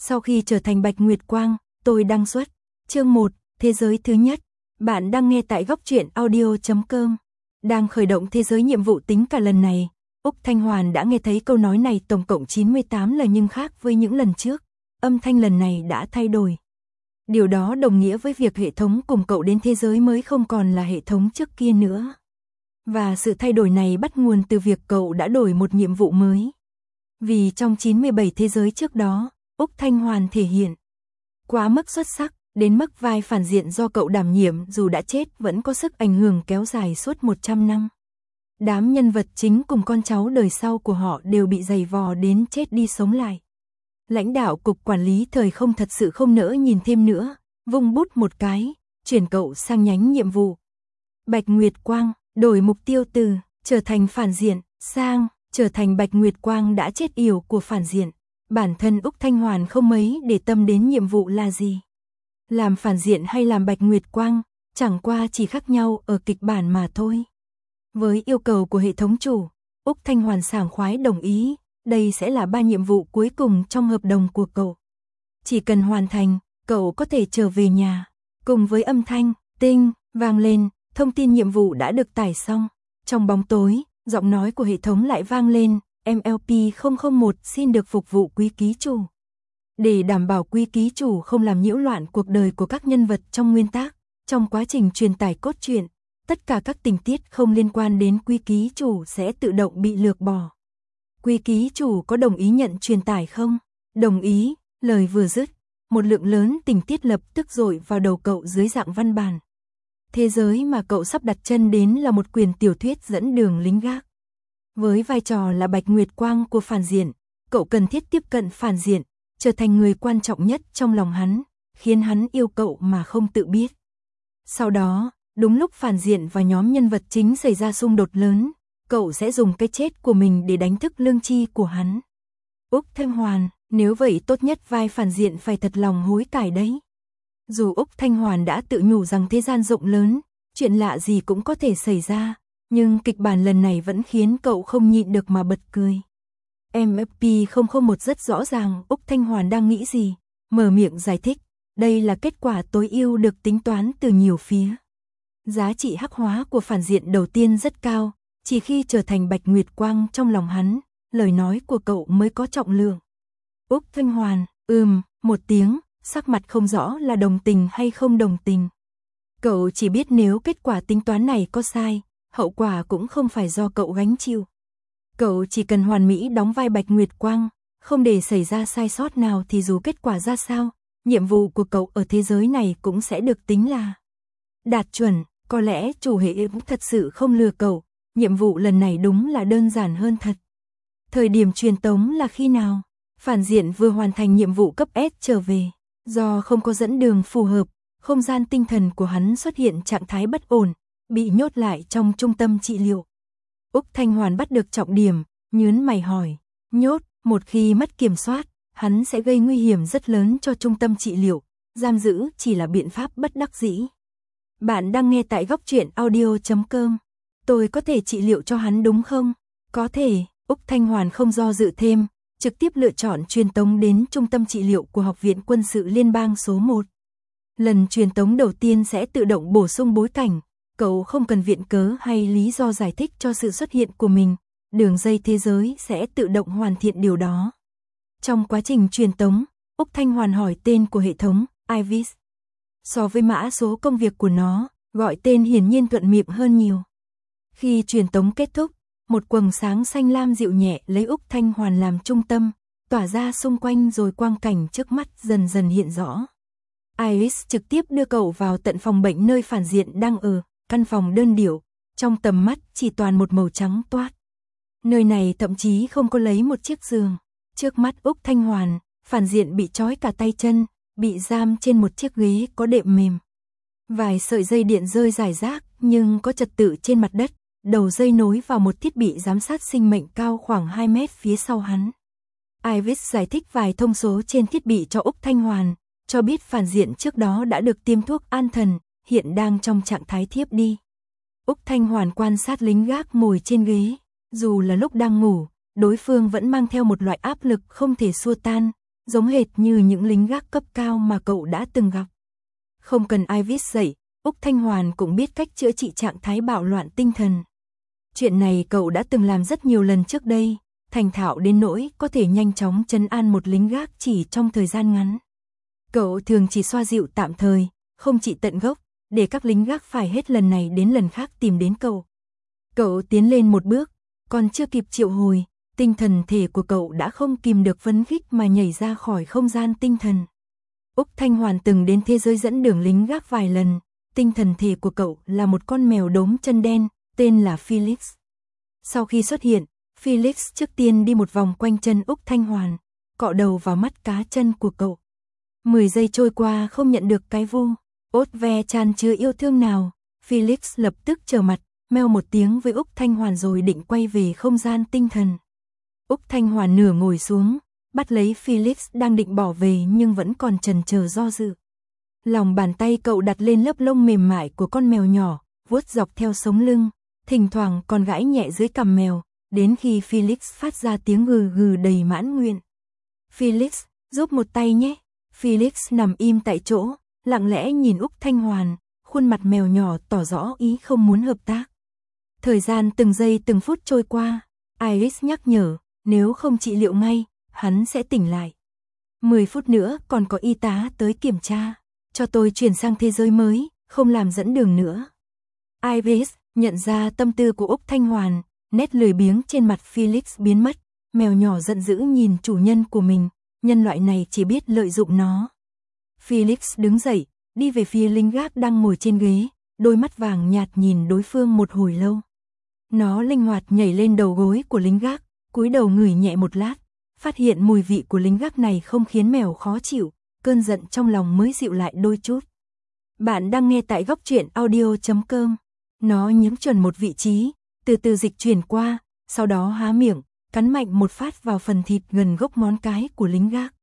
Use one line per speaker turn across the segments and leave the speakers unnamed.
Sau khi trở thành Bạch Nguyệt Quang, tôi đăng xuất. Chương 1, thế giới thứ nhất. Bạn đang nghe tại goctruyện.audio.com. Đang khởi động thế giới nhiệm vụ tính cả lần này. Úc Thanh Hoàn đã nghe thấy câu nói này tổng cộng 98 lần nhưng khác với những lần trước. Âm thanh lần này đã thay đổi. Điều đó đồng nghĩa với việc hệ thống cùng cậu đến thế giới mới không còn là hệ thống trước kia nữa. Và sự thay đổi này bắt nguồn từ việc cậu đã đổi một nhiệm vụ mới. Vì trong 97 thế giới trước đó, Úc Thanh Hoàn thể hiện quá mức xuất sắc, đến mức vai phản diện do cậu đảm nhiệm dù đã chết vẫn có sức ảnh hưởng kéo dài suốt 100 năm. Đám nhân vật chính cùng con cháu đời sau của họ đều bị giày vò đến chết đi sống lại. Lãnh đạo cục quản lý thời không thật sự không nỡ nhìn thêm nữa, vung bút một cái, chuyển cậu sang nhánh nhiệm vụ. Bạch Nguyệt Quang, đổi mục tiêu từ trở thành phản diện, sang trở thành Bạch Nguyệt Quang đã chết yểu của phản diện. Bản thân Úc Thanh Hoàn không mấy để tâm đến nhiệm vụ là gì. Làm phản diện hay làm Bạch Nguyệt Quang, chẳng qua chỉ khác nhau ở kịch bản mà thôi. Với yêu cầu của hệ thống chủ, Úc Thanh Hoàn sảng khoái đồng ý, đây sẽ là 3 nhiệm vụ cuối cùng trong hợp đồng của cậu. Chỉ cần hoàn thành, cậu có thể trở về nhà. Cùng với âm thanh, tinh, vang lên, thông tin nhiệm vụ đã được tải xong. Trong bóng tối, giọng nói của hệ thống lại vang lên, MLP001 xin được phục vụ quý ký chủ. Để đảm bảo quý ký chủ không làm nhiễu loạn cuộc đời của các nhân vật trong nguyên tác, trong quá trình truyền tải cốt truyện, tất cả các tình tiết không liên quan đến quý ký chủ sẽ tự động bị lược bỏ. Quý ký chủ có đồng ý nhận truyền tải không? Đồng ý, lời vừa dứt, một lượng lớn tình tiết lập tức dội vào đầu cậu dưới dạng văn bản. Thế giới mà cậu sắp đặt chân đến là một quyển tiểu thuyết dẫn đường lính gác. Với vai trò là Bạch Nguyệt Quang của phản diện, cậu cần thiết tiếp cận phản diện, trở thành người quan trọng nhất trong lòng hắn, khiến hắn yêu cậu mà không tự biết. Sau đó, đúng lúc phản diện và nhóm nhân vật chính xảy ra xung đột lớn, cậu sẽ dùng cái chết của mình để đánh thức lương tri của hắn. Úc Thanh Hoàn, nếu vậy tốt nhất vai phản diện phải thật lòng hối cải đấy. Dù Úc Thanh Hoàn đã tự nhủ rằng thế gian rộng lớn, chuyện lạ gì cũng có thể xảy ra, nhưng kịch bản lần này vẫn khiến cậu không nhịn được mà bật cười. MFP001 rất rõ ràng Úc Thanh Hoàn đang nghĩ gì, mở miệng giải thích, đây là kết quả tối ưu được tính toán từ nhiều phía. Giá trị hắc hóa của phản diện đầu tiên rất cao, chỉ khi trở thành Bạch Nguyệt Quang trong lòng hắn, lời nói của cậu mới có trọng lượng. Úc Thanh Hoàn, một tiếng, sắc mặt không rõ là đồng tình hay không đồng tình. Cậu chỉ biết nếu kết quả tính toán này có sai, hậu quả cũng không phải do cậu gánh chịu. Cậu chỉ cần hoàn mỹ đóng vai Bạch Nguyệt Quang, không để xảy ra sai sót nào thì dù kết quả ra sao, nhiệm vụ của cậu ở thế giới này cũng sẽ được tính là đạt chuẩn. Có lẽ chủ hệ cũng thật sự không lừa cậu, nhiệm vụ lần này đúng là đơn giản hơn thật. Thời điểm truyền tống là khi nào? Phản diện vừa hoàn thành nhiệm vụ cấp S trở về. Do không có dẫn đường phù hợp, không gian tinh thần của hắn xuất hiện trạng thái bất ổn, bị nhốt lại trong trung tâm trị liệu. Úc Thanh Hoàn bắt được trọng điểm, nhớn mày hỏi, nhốt, một khi mất kiểm soát, hắn sẽ gây nguy hiểm rất lớn cho trung tâm trị liệu, giam giữ chỉ là biện pháp bất đắc dĩ. Bạn đang nghe tại goctruyện.audio.com. Tôi có thể trị liệu cho hắn đúng không? Có thể, Úc Thanh Hoàn không do dự thêm, trực tiếp lựa chọn truyền tống đến trung tâm trị liệu của Học viện Quân sự Liên bang số 1. Lần truyền tống đầu tiên sẽ tự động bổ sung bối cảnh, cậu không cần viện cớ hay lý do giải thích cho sự xuất hiện của mình, đường dây thế giới sẽ tự động hoàn thiện điều đó. Trong quá trình truyền tống, Úc Thanh Hoàn hỏi tên của hệ thống, Ivis. So với mã số công việc của nó, gọi tên hiển nhiên thuận miệng hơn nhiều. Khi truyền tống kết thúc, một quầng sáng xanh lam dịu nhẹ lấy Úc Thanh Hoàn làm trung tâm, tỏa ra xung quanh rồi quang cảnh trước mắt dần dần hiện rõ. Iris trực tiếp đưa cậu vào tận phòng bệnh nơi phản diện đang ở, căn phòng đơn điệu, trong tầm mắt chỉ toàn một màu trắng toát. Nơi này thậm chí không có lấy một chiếc giường. Trước mắt Úc Thanh Hoàn, phản diện bị trói cả tay chân, bị giam trên một chiếc ghế có đệm mềm. Vài sợi dây điện rơi rải rác nhưng có trật tự trên mặt đất, đầu dây nối vào một thiết bị giám sát sinh mệnh cao khoảng 2 mét phía sau hắn. Iris giải thích vài thông số trên thiết bị cho Úc Thanh Hoàn, cho biết phản diện trước đó đã được tiêm thuốc an thần, hiện đang trong trạng thái thiếp đi. Úc Thanh Hoàn quan sát lính gác ngồi trên ghế, dù là lúc đang ngủ, đối phương vẫn mang theo một loại áp lực không thể xua tan, giống hệt như những lính gác cấp cao mà cậu đã từng gặp. Không cần ai viết dạy, Úc Thanh Hoàn cũng biết cách chữa trị trạng thái bạo loạn tinh thần. Chuyện này cậu đã từng làm rất nhiều lần trước đây, thành thạo đến nỗi có thể nhanh chóng trấn an một lính gác chỉ trong thời gian ngắn. Cậu thường chỉ xoa dịu tạm thời, không trị tận gốc, để các lính gác phải hết lần này đến lần khác tìm đến cậu. Cậu tiến lên một bước, còn chưa kịp triệu hồi, tinh thần thể của cậu đã không kìm được phấn khích mà nhảy ra khỏi không gian tinh thần. Úc Thanh Hoàn từng đến thế giới dẫn đường lính gác vài lần, tinh thần thể của cậu là một con mèo đốm chân đen, tên là Felix. Sau khi xuất hiện, Felix trước tiên đi một vòng quanh chân Úc Thanh Hoàn, cọ đầu vào mắt cá chân của cậu. 10 giây trôi qua không nhận được cái vu, ốt ve tràn chứa yêu thương nào, Felix lập tức trở mặt, meo một tiếng với Úc Thanh Hoàn rồi định quay về không gian tinh thần. Úc Thanh Hoàn nửa ngồi xuống, bắt lấy Felix đang định bỏ về nhưng vẫn còn chần chờ do dự. Lòng bàn tay cậu đặt lên lớp lông mềm mại của con mèo nhỏ, vuốt dọc theo sống lưng, thỉnh thoảng còn gãi nhẹ dưới cằm mèo, đến khi Felix phát ra tiếng gừ gừ đầy mãn nguyện. Felix, giúp một tay nhé. Felix nằm im tại chỗ, lặng lẽ nhìn Úc Thanh Hoàn, khuôn mặt mèo nhỏ tỏ rõ ý không muốn hợp tác. Thời gian từng giây từng phút trôi qua, Iris nhắc nhở, nếu không trị liệu ngay, hắn sẽ tỉnh lại. 10 phút nữa còn có y tá tới kiểm tra, cho tôi chuyển sang thế giới mới, không làm dẫn đường nữa. Iris nhận ra tâm tư của Úc Thanh Hoàn, nét lười biếng trên mặt Felix biến mất, mèo nhỏ giận dữ nhìn chủ nhân của mình, nhân loại này chỉ biết lợi dụng nó. Felix đứng dậy, đi về phía lính gác đang ngồi trên ghế, đôi mắt vàng nhạt nhìn đối phương một hồi lâu. Nó linh hoạt nhảy lên đầu gối của lính gác, cúi đầu ngửi nhẹ một lát, phát hiện mùi vị của lính gác này không khiến mèo khó chịu, cơn giận trong lòng mới dịu lại đôi chút. Bạn đang nghe tại góc truyện audio.com. Nó nhắm chuẩn một vị trí, từ từ dịch chuyển qua, sau đó há miệng, cắn mạnh một phát vào phần thịt gần gốc ngón cái của lính gác.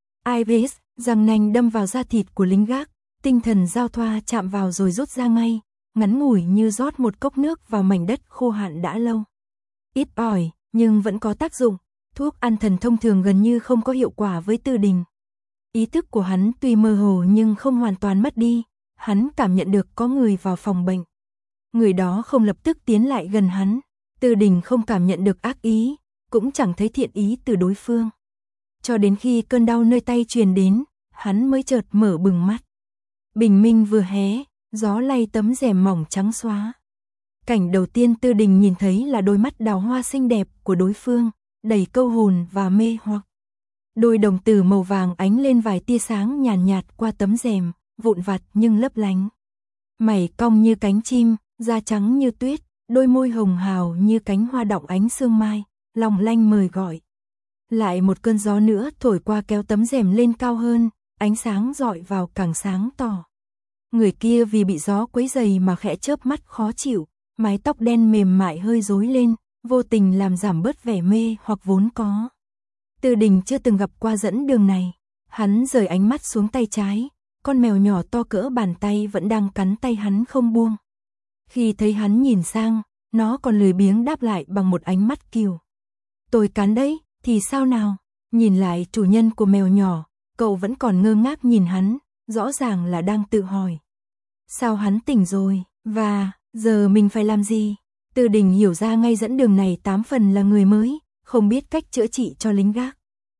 Iris, răng nanh đâm vào da thịt của lính gác, tinh thần giao thoa chạm vào rồi rút ra ngay, ngắn ngủi như rót một cốc nước vào mảnh đất khô hạn đã lâu. Ít ỏi, nhưng vẫn có tác dụng, thuốc an thần thông thường gần như không có hiệu quả với Tư Đình. Ý thức của hắn tuy mơ hồ nhưng không hoàn toàn mất đi, hắn cảm nhận được có người vào phòng bệnh. Người đó không lập tức tiến lại gần hắn, Tư Đình không cảm nhận được ác ý, cũng chẳng thấy thiện ý từ đối phương. Cho đến khi cơn đau nơi tay truyền đến, hắn mới chợt mở bừng mắt. Bình minh vừa hé, gió lay tấm rèm mỏng trắng xóa. Cảnh đầu tiên Tư Đình nhìn thấy là đôi mắt đào hoa xinh đẹp của đối phương, đầy câu hồn và mê hoặc. Đôi đồng tử màu vàng ánh lên vài tia sáng nhàn nhạt qua tấm rèm, vụn vặt nhưng lấp lánh. Mày cong như cánh chim, da trắng như tuyết, đôi môi hồng hào như cánh hoa đọng ánh sương mai, long lanh mời gọi. Lại một cơn gió nữa thổi qua kéo tấm rèm lên cao hơn, ánh sáng rọi vào càng sáng tỏ. Người kia vì bị gió quấy rầy mà khẽ chớp mắt khó chịu, mái tóc đen mềm mại hơi rối lên, vô tình làm giảm bớt vẻ mê hoặc vốn có. Tư Đình chưa từng gặp qua dẫn đường này, hắn rời ánh mắt xuống tay trái, con mèo nhỏ to cỡ bàn tay vẫn đang cắn tay hắn không buông. Khi thấy hắn nhìn sang, nó còn lười biếng đáp lại bằng một ánh mắt kiều. Tôi cắn đấy, thì sao nào? Nhìn lại chủ nhân của mèo nhỏ, cậu vẫn còn ngơ ngác nhìn hắn, rõ ràng là đang tự hỏi. Sao hắn tỉnh rồi, và giờ mình phải làm gì? Tư Đình hiểu ra ngay dẫn đường này 8 phần là người mới, không biết cách chữa trị cho lính gác.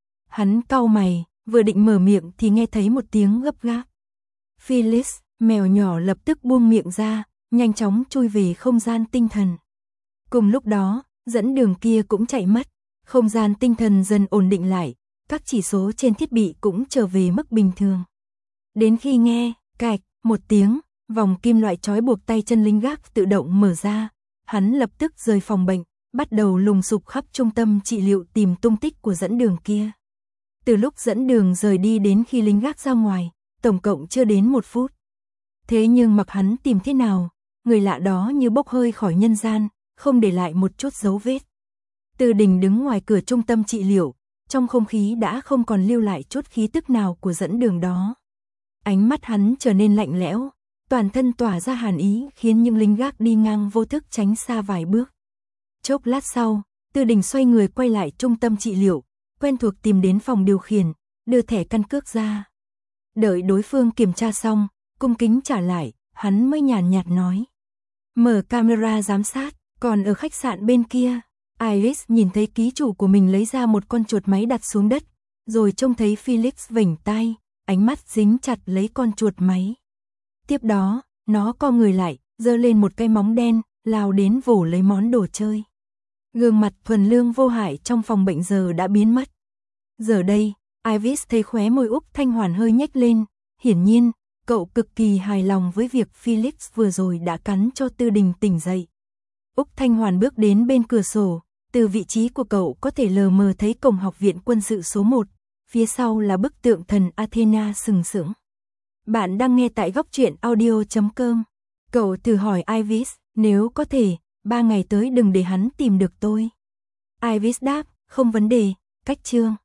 Hắn cau mày, vừa định mở miệng thì nghe thấy một tiếng gấp gáp. Felix, mèo nhỏ lập tức buông miệng ra, nhanh chóng chui về không gian tinh thần. Cùng lúc đó, dẫn đường kia cũng chạy mất, không gian tinh thần dần ổn định lại, các chỉ số trên thiết bị cũng trở về mức bình thường. Đến khi nghe, cạch, một tiếng, vòng kim loại trói buộc tay chân lính gác tự động mở ra, hắn lập tức rời phòng bệnh, bắt đầu lùng sục khắp trung tâm trị liệu tìm tung tích của dẫn đường kia. Từ lúc dẫn đường rời đi đến khi lính gác ra ngoài, tổng cộng chưa đến 1 phút. Thế nhưng mặc hắn tìm thế nào, người lạ đó như bốc hơi khỏi nhân gian, không để lại một chút dấu vết. Tư Đình đứng ngoài cửa trung tâm trị liệu, trong không khí đã không còn lưu lại chút khí tức nào của dẫn đường đó. Ánh mắt hắn trở nên lạnh lẽo, toàn thân tỏa ra hàn ý khiến những lính gác đi ngang vô thức tránh xa vài bước. Chốc lát sau, Tư Đình xoay người quay lại trung tâm trị liệu, quen thuộc tìm đến phòng điều khiển, đưa thẻ căn cước ra. Đợi đối phương kiểm tra xong, cung kính trả lại, hắn mới nhàn nhạt nói. Mở camera giám sát, còn ở khách sạn bên kia, Iris nhìn thấy ký chủ của mình lấy ra một con chuột máy đặt xuống đất, rồi trông thấy Felix vểnh tai, ánh mắt dính chặt lấy con chuột máy. Tiếp đó, nó co người lại, giơ lên một cái móng đen, lao đến vồ lấy món đồ chơi. Gương mặt thuần lương vô hại trong phòng bệnh giờ đã biến mất. Giờ đây, Iris thấy khóe môi Úc Thanh Hoàn hơi nhếch lên, hiển nhiên, cậu cực kỳ hài lòng với việc Felix vừa rồi đã cắn cho Tư Đình tỉnh dậy. Úc Thanh Hoàn bước đến bên cửa sổ, từ vị trí của cậu có thể lờ mờ thấy cổng học viện quân sự số 1, phía sau là bức tượng thần Athena sừng sững. Bạn đang nghe tại góc truyện audio.com. Cậu thử hỏi Iris, nếu có thể, 3 ngày tới đừng để hắn tìm được tôi. Iris đáp, không vấn đề, cách chương.